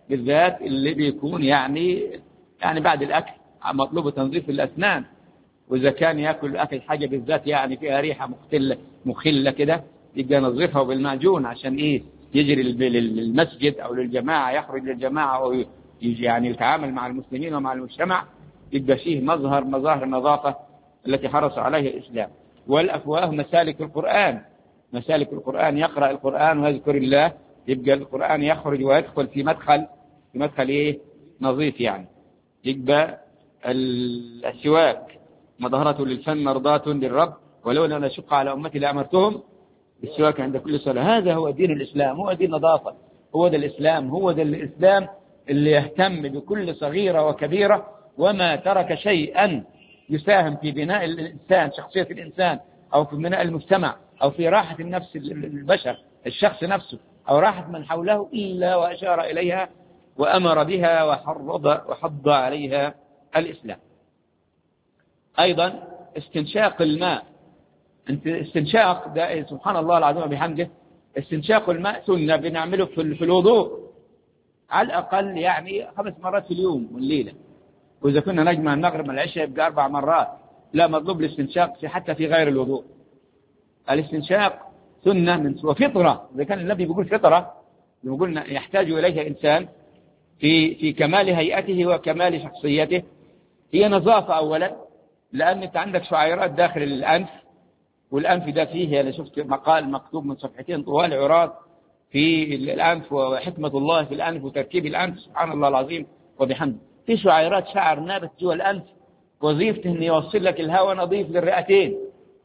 بالذات اللي بيكون يعني بعد الأكل مطلوب تنظيف الأسنان، وإذا كان يأكل أكل حاجة بالذات يعني فيها ريحة مخلة كده، يبقى ينظفها بالمعجون عشان إيه يجري للمسجد أو للجماعة، يخرج للجماعة أو يجي يعني يتعامل مع المسلمين ومع المجتمع، يبقى فيه مظاهر النظافة التي حرص عليها الإسلام. والأفواه مسالك القرآن، مسالك القرآن، يقرأ القرآن ويذكر الله، يبقى القرآن يخرج ويدخل في مدخل إيه نظيف يعني. يبقى السواك مظهرة للفم مرضاة للرب، ولولا أن أشق على أمتي لأمرتهم بالسواك عند كل صلاة. هذا هو دين الإسلام، هو دين النظافة، هو ده الإسلام، هو ده الإسلام اللي يهتم بكل صغيرة وكبيرة، وما ترك شيئا يساهم في بناء الإنسان، شخصية الإنسان، أو في بناء المجتمع، أو في راحة النفس البشر، الشخص نفسه، أو راحة من حوله، إلا وأشار إليها وأمر بها وحض عليها الإسلام. أيضا استنشاق الماء، استنشاق ده سبحان الله العظيم وبحمده، استنشاق الماء سنة بنعمله في الوضوء على الأقل يعني 5 مرات في اليوم والليلة، وإذا كنا نجمع المغرب من العشاء يبقى 4 مرات. لا، مطلوب الاستنشاق حتى في غير الوضوء. الاستنشاق سنة وفطرة، إذا كان النبي بيقول فطرة، بيقول يحتاج إليها إنسان في كمال هيئته وكمال شخصيته. هي نظافة أولا، لأن أنت عندك شعيرات داخل الأنف، والأنف ده فيه، أنا شفت مقال مكتوب من صفحتين طوال عراض في الأنف وحكمة الله في الأنف وتركيب الأنف، سبحان الله العظيم وبحمده. في شعيرات شعر نابت جوا الأنف، وظيفته أن يوصل لك الهواء نظيف للرئتين،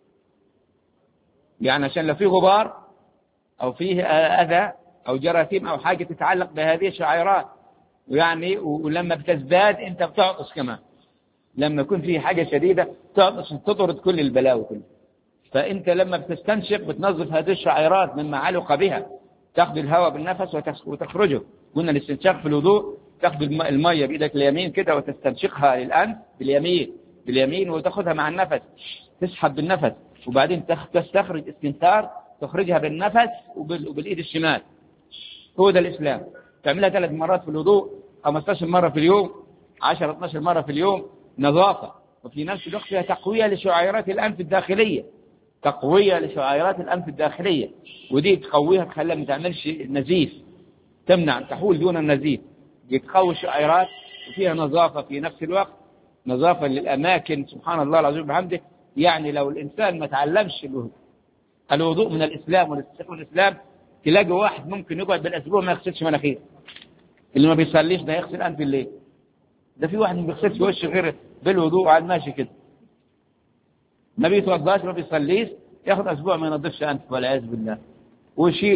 يعني عشان لو فيه غبار أو فيه أذى أو جراثيم أو حاجة تتعلق بهذه الشعيرات، يعني ولما بتزداد أنت بتعطس كمان، لما يكون فيه حاجة شديدة تعطس تطرد كل البلاوي كله. فأنت لما بتستنشق بتنظف هذه الشعيرات مما علق بها، تأخذ الهواء بالنفس وتخرجه. قلنا الاستنشاق في الوضوء، تأخذ المية بإيدك اليمين كده وتستنشقها للأنف باليمين وتأخذها مع النفس، تسحب بالنفس، وبعدين تستخرج استنثار تخرجها بالنفس وبالإيد الشمال. هو ده الإسلام. تعملها 3 مرات في الوضوء، 15 مرة في اليوم، 10-12 مرة في اليوم، نظافة. وفي نفس الوقت فيها تقوية لشعيرات الأنف الداخلية، تقوية لشعيرات الأنف الداخلية، ودي تقويها تخليها ما تعملش نزيف، تمنع تحول دون النزيف، دي تقوي الشعيرات، وفيها نظافة في نفس الوقت، نظافة للأماكن، سبحان الله العظيم بحمده. يعني لو الإنسان ما تعلمش الوضوء من الإسلام والاستنشاق من الإسلام، تلاقي واحد ممكن يقعد بالأسبوع ما يغسلش مناخير. اللي ما بيصليش ده يغسل أنف الليل، ده في واحد ما بيغسلش وشه غير بالوضوء على الماشي كده، ما بيتوضاش ما بيصليش، ياخذ أسبوع ما ينظفش أنف والعياذ بالله، ويشير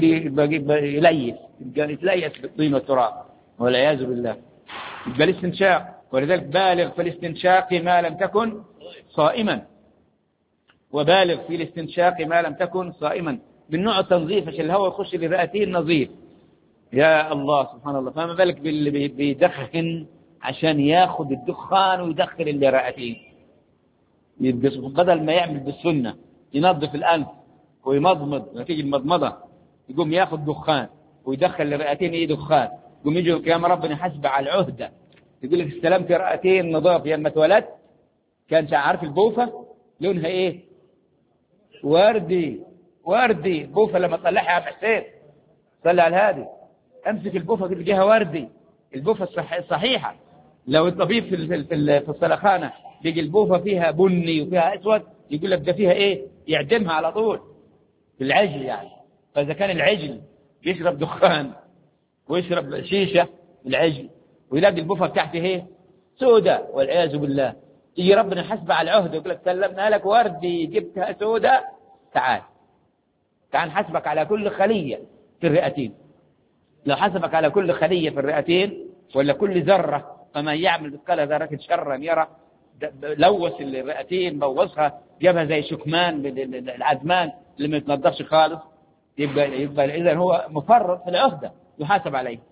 يتليس بالطين والتراب والعياذ بالله. يبقى الاستنشاق، ولذلك بالغ في الاستنشاق ما لم تكن صائما، وبالغ في الاستنشاق ما لم تكن صائما، من نوع التنظيف عشان الهواء يخش للرئتين نظيف. يا الله سبحان الله، فما بالك باللي بيدخن عشان ياخذ الدخان ويدخل الرئتين. بدل ما يعمل بالسنة ينظف الأنف ويمضمض، نتيجة المضمضة يقوم ياخذ دخان ويدخل الرئتين ايه دخان، يقوم يجي القيامة ربنا يحاسبه على العهدة، يقول لك استلمت رئتين نظاف لما اتولدت، كان عارف البوفة لونها ايه؟ وردي. بوفة لما تطلعها يا حسين صلي على الهادي، امسك البوفة تلقاها وردي، البوفة الصحيحة. لو الطبيب في السلخانة بيجي البوفة فيها بني وفيها اسود، يقول لك ده فيها ايه؟ يعدمها على طول في العجل يعني. فاذا كان العجل يشرب دخان ويشرب شيشة العجل ويلاقي البوفة بتاعته ايه؟ سودة والعياذ بالله، يجي ربنا يحاسبه على العهد يقول لك سلمنا لك وردي جبتها سودة، تعال حسبك على كل خلية في الرئتين. لو حسبك على كل خلية في الرئتين ولا كل ذرة، فمن يعمل مثقال ذرة شرا يرى، لوث الرئتين بوظها، جابها زي شكمان العدمان اللي ما يتنضفش خالص، يبقى إذا هو مفرط في العهدة، يحاسب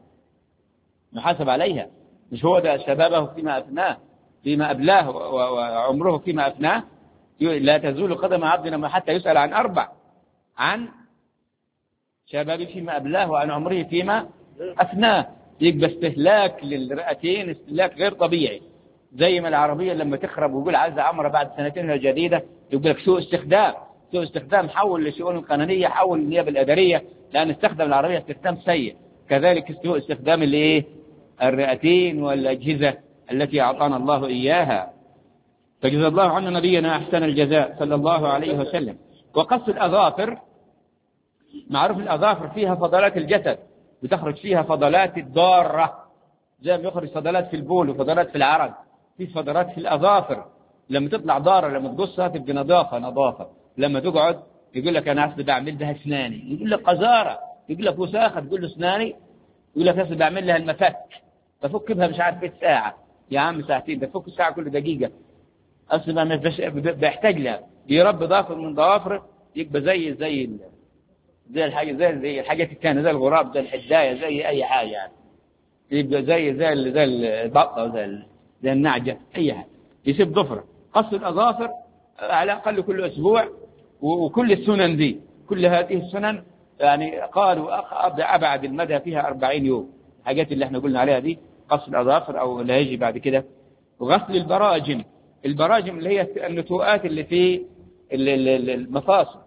عليها. مش هو ده شبابه فيما أبلاه وعمره فيما أفناه. لا تزول قدم عبدنا حتى يسأل عن 4: عن شبابه فيما أبلاه وعن عمره فيما أفناه. يبقى استهلاك للرئتين استهلاك غير طبيعي. زي ما العربية لما تخرب ويقول عايزة عمرة بعد سنتين جديدة، يقول لك سوء استخدام. سوء استخدام حول لشؤون القانونية، حول للنيابة الإدارية، لأن استخدم العربية استخدام سيء. كذلك سوء استخدام الرئتين والأجهزة التي أعطانا الله إياها. فجزا الله عنا نبينا أحسن الجزاء صلى الله عليه وسلم. وقص الأظافر، معروف الأظافر فيها فضلات الجسد، بتخرج فيها فضلات الضارة، زي ما يخرج فضلات في البول وفضلات في العرق، في فضلات في الأظافر. لما تطلع ضارة لما تقصها تبقى نظافة. لما تقعد يقول لك أنا أصل بعمل لها أسناني، يقول لك قذارة، يقول لك وساخة، تقول له أسناني، يقول لك أصل بعمل لها المفك، بفك بها مش عارف ساعة. يا عم ساعتين، بفك الساعة كل دقيقة. أصل ما بيحتاج لها، يربي ضافر من ضوافره، يبقى زي الحاجة، زي الحاجات الثانية، زي الغراب، زي الحداية، زي أي حاجة يعني. يبقى زي البطة، زي النعجة، أي حاجة. يسيب ضفره. قص الأظافر على الأقل كل أسبوع. وكل السنن دي، كل هذه السنن يعني قالوا أبعد المدى فيها 40 يوم. الحاجات اللي احنا قلنا عليها دي، قص الأظافر أو اللي هيجي بعد كده. وغسل البراجم اللي هي النتوءات اللي في المفاصل.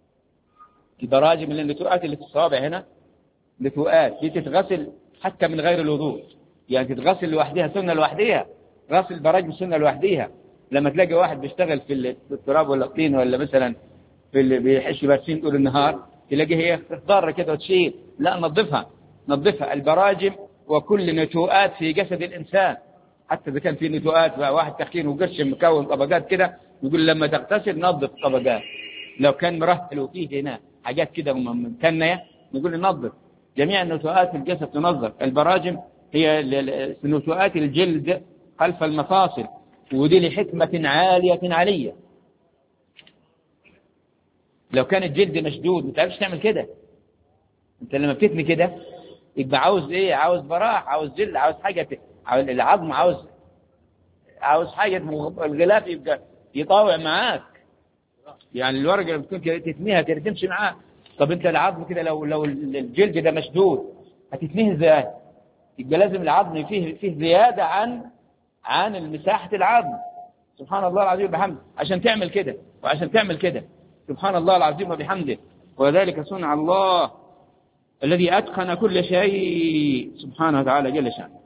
البراجم اللي النتوءات اللي في الصوابع هنا، نتوءات دي تتغسل حتى من غير الوضوء، يعني تتغسل لوحدها، سنة لوحدها. غسل البراجم سنة لوحدها. لما تلاقي واحد بيشتغل في التراب ولا الطين، ولا مثلا في اللي بيحش برسيم طول النهار، تلاقيه هي ضارة كده وتشيل، لا نظفها. البراجم وكل نتوءات في جسد الإنسان، حتى إذا كان في نتوءات واحد تخين وقرش مكون طبقات كده، يقول لما تغتسل نظف طبقات. لو كان مرهل وفيه هنا حاجات كده ممتنة، نقول نظف جميع النتوءات في الجسد، تنظف. البراجم هي نتوءات الجلد خلف المفاصل، ودي لحكمة عالية. لو كان الجلد مشدود ما تعرفش تعمل كده. انت لما بتتني كده يبقى عاوز ايه؟ عاوز براح، عاوز جلد، عاوز حاجة، العظم عاوز حاجة، الغلاف يبقى يطاوع معاك. يعني الورقة اللي بتكون كده تتنيها كده تمشي معاك. طب انت العظم كده لو الجلد ده مشدود هتتنيه ازاي؟ يبقى لازم العظم فيه زيادة عن المساحة العظم. سبحان الله العظيم وبحمده. عشان تعمل كده وعشان تعمل كده، سبحان الله العظيم وبحمده. وذلك صنع الله الذي أتقن كل شيء سبحانه وتعالى جل شأنه.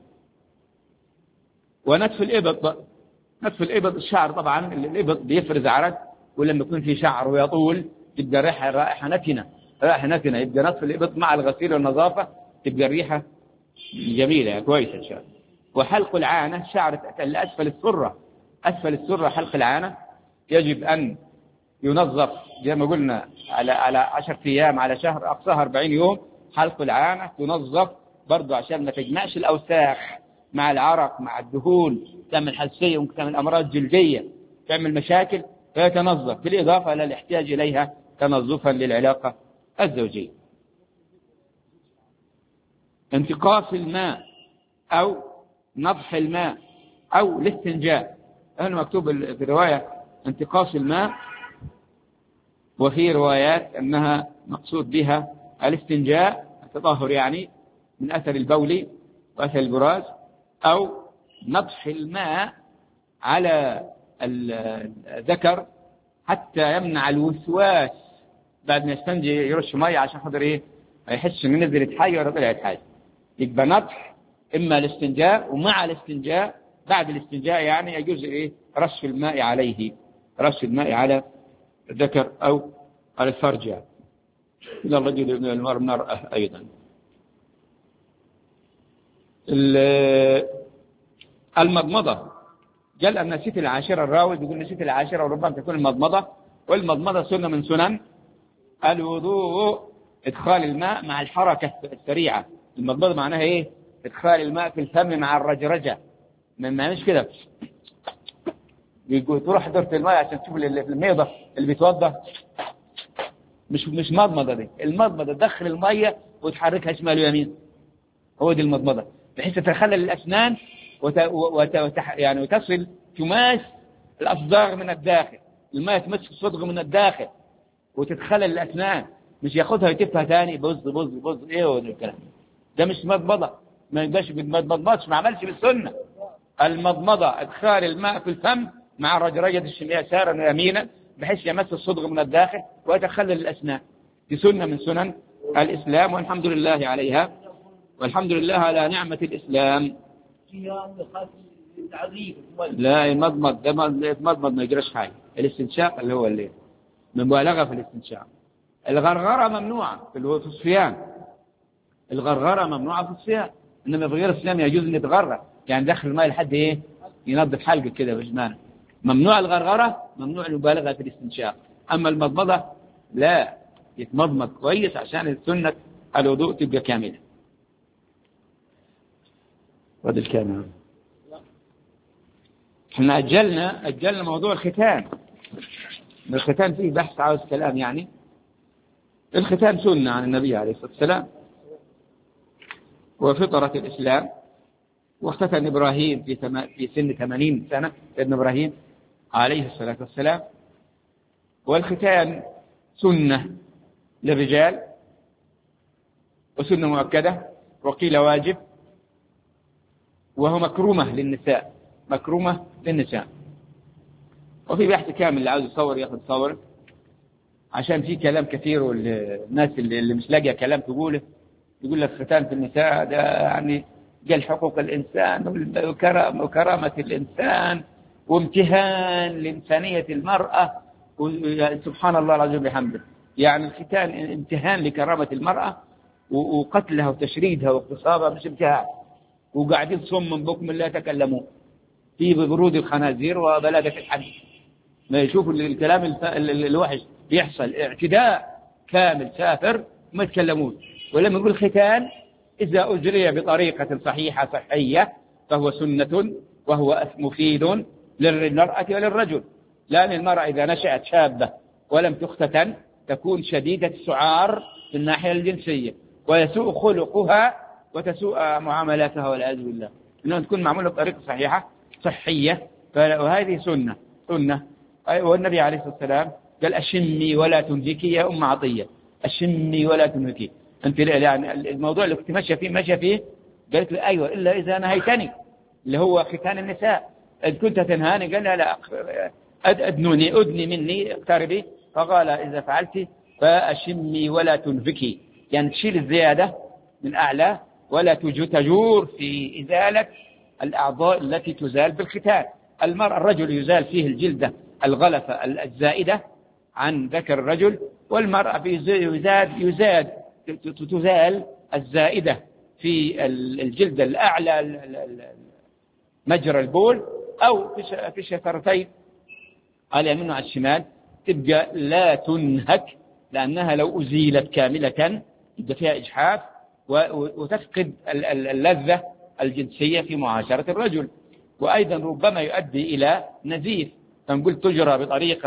ونتف الإبط الشعر. طبعا الإبط بيفرز عرق، ولما يكون في شعر ويطول تبقى رائحة نتنة. يبقى نتف الإبط مع الغسيل والنظافة تبقى الريحة جميلة كويسة إن شاء الله. وحلق العانة، شعر أسفل السرة حلق العانة يجب أن ينظف زي ما قلنا على 10 أيام، على شهر، أقصاها 40 يوم. حلق العانة تنظف برضو عشان ما تجمعش الأوساخ مع العرق مع الدهون، تعمل حساسية، ممكن تعمل أمراض جلدية، تعمل مشاكل، فيتنظف بالإضافة إلى الاحتياج إليها تنظفا للعلاقة الزوجية. انتقاص الماء أو نضح الماء أو الاستنجاء. هنا مكتوب في الرواية انتقاص الماء، وفي روايات أنها مقصود بها الاستنجاء، التطهر يعني من أثر البول وأثر البراز، أو نضح الماء على الذكر حتى يمنع الوسواس. بعد ما يستنجي يرش مية عشان خاطر إيه؟ ما يحسش إن نزلت حاجة ولا طلعت حاجة. يبقى نضح إما الاستنجاء، ومع الاستنجاء بعد الاستنجاء يعني يجوز إيه؟ رش الماء عليه، رش الماء على الذكر أو على الفرج يعني. إلى الرجل من المرأة أيضا. المضمضة، قال أن نسيت العاشرة، الراوي يقول نسيت العاشرة، وربما تكون المضمضة. والمضمضة سنة من سنن الوضوء، إدخال الماء مع الحركة السريعة. المضمضة معناها إيه؟ إدخال الماء في الفم مع الرجرجة، ما مش كده يقول تروح دورة الماء عشان تشوف الميضة اللي بيتوضى. مش مضمضة دي. المضمضة تدخل المية وتحركها شمال ويمين، هو دي المضمضة، بحيث تتخلل الأسنان يعني وتصل تماس الأصداغ من الداخل. الماء تمسك الصدغ من الداخل وتتخلل الأسنان، مش ياخدها ويتفها ثاني بز إيه هو الكلام ده؟ مش مضمضة، ما يبقاش ما تمضمضش، ما عملش بالسنة. المضمضة إدخال الماء في الفم مع رجرجة الشم يسارا ويمينا بحيث يمس الصدغ من الداخل ويتخلل الأسنان، دي سنة من سنن الإسلام، والحمد لله عليها، والحمد لله على نعمة الإسلام. لا يمضمض، ده يتمضمض ما يجراش حاجة. الاستنشاق اللي هو اللي مبالغة في الاستنشاق. الغرغرة ممنوعة في الصيام، الغرغرة ممنوعة في الصيام، إنما في غير الصيام يجوز أن يتغرغر، يعني دخل الماء لحد إيه ينظف حلقه كده بجمانه. ممنوع الغرغرة، ممنوع المبالغة في الاستنشاق. أما المضمضة لا، يتمضمض كويس عشان السنة الوضوء تبقى كاملة. وهذا الكلام احنا أجلنا موضوع الختان. الختان فيه بحث عاوز كلام يعني. الختان سنة عن النبي عليه الصلاة والسلام وفطرة الإسلام، واختتن إبراهيم في سن 80 سنة، ابن إبراهيم عليه الصلاة والسلام. والختان سنة للرجال وسنة مؤكدة، وقيل واجب، وهو مكرومة للنساء، مكرومة للنساء. وفي بحث كامل اللي عاوز يصور ياخذ صور، عشان في كلام كثير، والناس اللي مش لاقيه كلام تقوله يقول لك ختان في النساء ده يعني قال حقوق الإنسان وكرامة الإنسان وامتهان لإنسانية المرأة، سبحان الله العظيم بحمده. يعني الختان امتهان لكرامة المرأة وقتلها وتشريدها واغتصابها، مش امتهان. وقاعدين صم بكم لا يتكلمون في برود الخنازير وبلادة الحج، ما يشوفوا الكلام الوحش بيحصل، اعتداء كامل سافر ما يتكلمون. ولما يقول ختان إذا أجري بطريقة صحيحة صحية فهو سنة وهو مفيد للمرأة وللرجل. لأن المرأة إذا نشأت شابة ولم تختتن تكون شديدة السعار في الناحية الجنسية، ويسوء خلقها وتسوء معاملاتها والعياذ بالله. إنها تكون معمولة بطريقة صحيحة صحية، وهذه سنة. والنبي عليه الصلاة والسلام قال أشمي ولا تنهكي يا أم عطية، أشمي ولا تنهكي. أنت يعني الموضوع اللي كنت ماشية فيه قالت لي أيوة إلا إذا نهيتني، اللي هو ختان النساء. إذ كنت تنهاني قال لا أدني مني اقتربي، فقال إذا فعلت فأشمي ولا تنهكي، يعني تشيل الزيادة من أعلى ولا تجور في إزالة الأعضاء التي تزال بالختان. الرجل يزال فيه الجلدة الغلفة الزائدة عن ذكر الرجل، والمرأة تزال الزائدة في الجلد الأعلى مجرى البول أو في الشفرتين على اليمين وعلى الشمال، تبقى لا تنهك، لأنها لو أزيلت كاملة يبقى فيها إجحاف وتفقد اللذة الجنسية في معاشرة الرجل، وأيضا ربما يؤدي إلى نزيف. فنقول تجرى بطريقة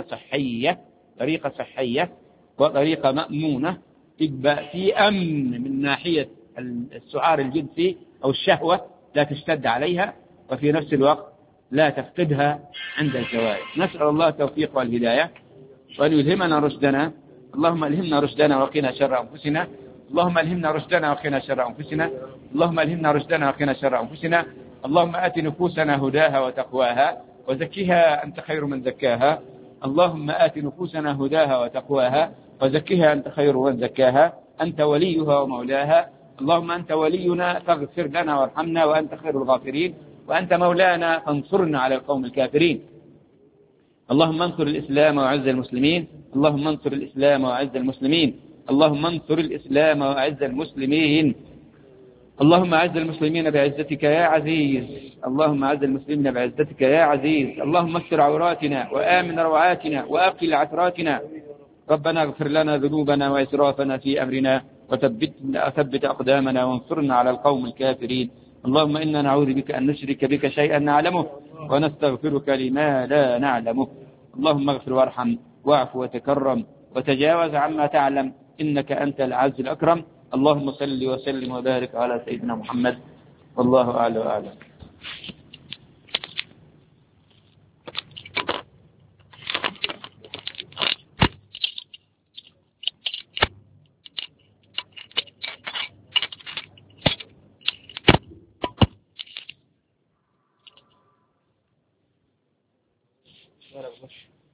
صحية وطريقة مأمونة، تبقى في أمن من ناحية السعار الجنسي أو الشهوة، لا تشتد عليها، وفي نفس الوقت لا تفقدها عند الزواج. نسأل الله التوفيق والهداية، وأن يلهمنا رشدنا. اللهم ألهمنا رشدنا وقنا شر أنفسنا، اللهم ألهمنا رشدنا وقنا شر أنفسنا، اللهم ألهمنا رشدنا وقنا شر أنفسنا. اللهم آت نفوسنا هداها وتقواها وزكها أنت خير من زكاها. اللهم آت نفوسنا هداها وتقواها وزكها أنت خير من زكاها، أنت وليها ومولاها. اللهم أنت ولينا فاغفر لنا وارحمنا وأنت خير الغافرين، وأنت مولانا فانصرنا على القوم الكافرين. اللهم انصر الإسلام وأعز المسلمين، اللهم انصر الإسلام وأعز المسلمين، اللهم انصر الإسلام وأعز المسلمين. اللهم أعز المسلمين بعزتك يا عزيز، اللهم أعز المسلمين بعزتك يا عزيز. اللهم استر عوراتنا وآمن روعاتنا وأقل عثراتنا. ربنا اغفر لنا ذنوبنا وإسرافنا في أمرنا وثبت أقدامنا وانصرنا على القوم الكافرين. اللهم إنا نعوذ بك أن نشرك بك شيئا نعلمه ونستغفرك لما لا نعلمه. اللهم اغفر وارحم واعف وتكرم وتجاوز عما تعلم، إنك أنت العز الأكرم. اللهم صل وسلم وبارك على سيدنا محمد، والله أعلى وأعلم. ولا بغش.